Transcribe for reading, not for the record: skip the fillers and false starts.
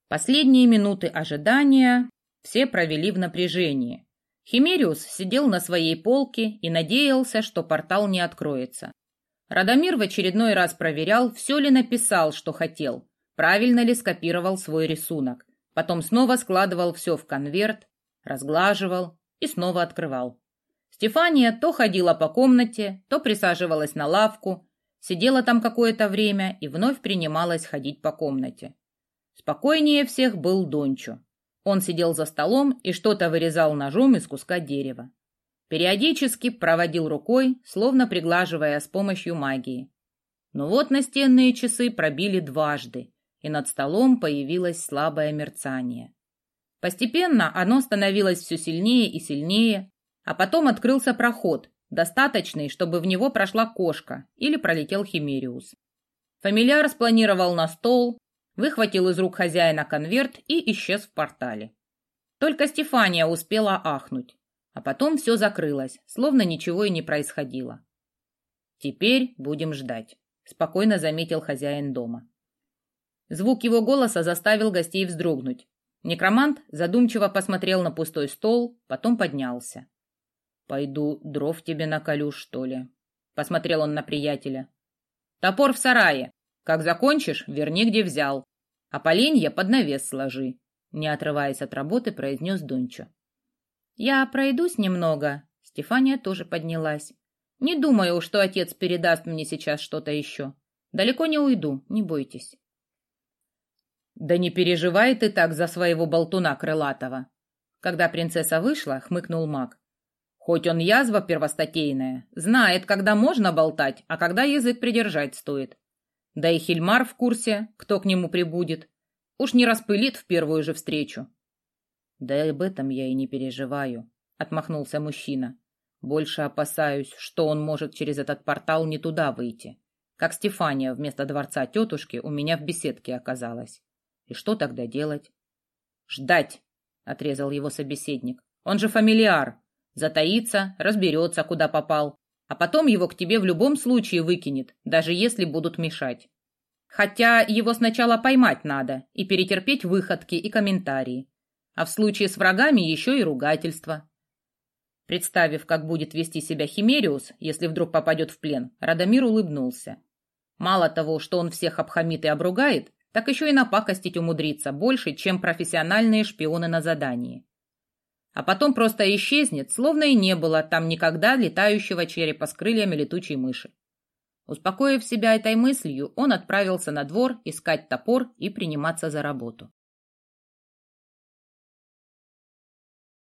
Последние минуты ожидания все провели в напряжении. Химериус сидел на своей полке и надеялся, что портал не откроется. Радомир в очередной раз проверял, все ли написал, что хотел, правильно ли скопировал свой рисунок. Потом снова складывал все в конверт, разглаживал и снова открывал. Стефания то ходила по комнате, то присаживалась на лавку, сидела там какое-то время и вновь принималась ходить по комнате. Спокойнее всех был Дончо. Он сидел за столом и что-то вырезал ножом из куска дерева. Периодически проводил рукой, словно приглаживая с помощью магии. Но вот настенные часы пробили дважды, и над столом появилось слабое мерцание. Постепенно оно становилось все сильнее и сильнее, а потом открылся проход, достаточный, чтобы в него прошла кошка или пролетел Химериус. Фамильяр спланировал на стол, выхватил из рук хозяина конверт и исчез в портале. Только Стефания успела ахнуть, а потом все закрылось, словно ничего и не происходило. «Теперь будем ждать», — спокойно заметил хозяин дома. Звук его голоса заставил гостей вздрогнуть. Некромант задумчиво посмотрел на пустой стол, потом поднялся. «Пойду дров тебе наколю, что ли?» — посмотрел он на приятеля. «Топор в сарае. Как закончишь, верни, где взял. А поленья под навес сложи», — не отрываясь от работы, произнес Дончо. «Я пройдусь немного». Стефания тоже поднялась. «Не думаю, что отец передаст мне сейчас что-то еще. Далеко не уйду, не бойтесь». «Да не переживай ты так за своего болтуна крылатого». Когда принцесса вышла, хмыкнул маг. «Хоть он язва первостатейная, знает, когда можно болтать, а когда язык придержать стоит. Да и Хильмар в курсе, кто к нему прибудет. Уж не распылит в первую же встречу». «Да и об этом я и не переживаю», — отмахнулся мужчина. «Больше опасаюсь, что он может через этот портал не туда выйти. Как Стефания вместо дворца тетушки у меня в беседке оказалась. И что тогда делать?» «Ждать», — отрезал его собеседник. «Он же фамильяр. Затаится, разберется, куда попал. А потом его к тебе в любом случае выкинет, даже если будут мешать. Хотя его сначала поймать надо и перетерпеть выходки и комментарии. А в случае с врагами еще и ругательство». Представив, как будет вести себя Химериус, если вдруг попадет в плен, Радомир улыбнулся. Мало того, что он всех обхамит и обругает, так еще и напакостить умудрится больше, чем профессиональные шпионы на задании. А потом просто исчезнет, словно и не было там никогда летающего черепа с крыльями летучей мыши. Успокоив себя этой мыслью, он отправился на двор искать топор и приниматься за работу.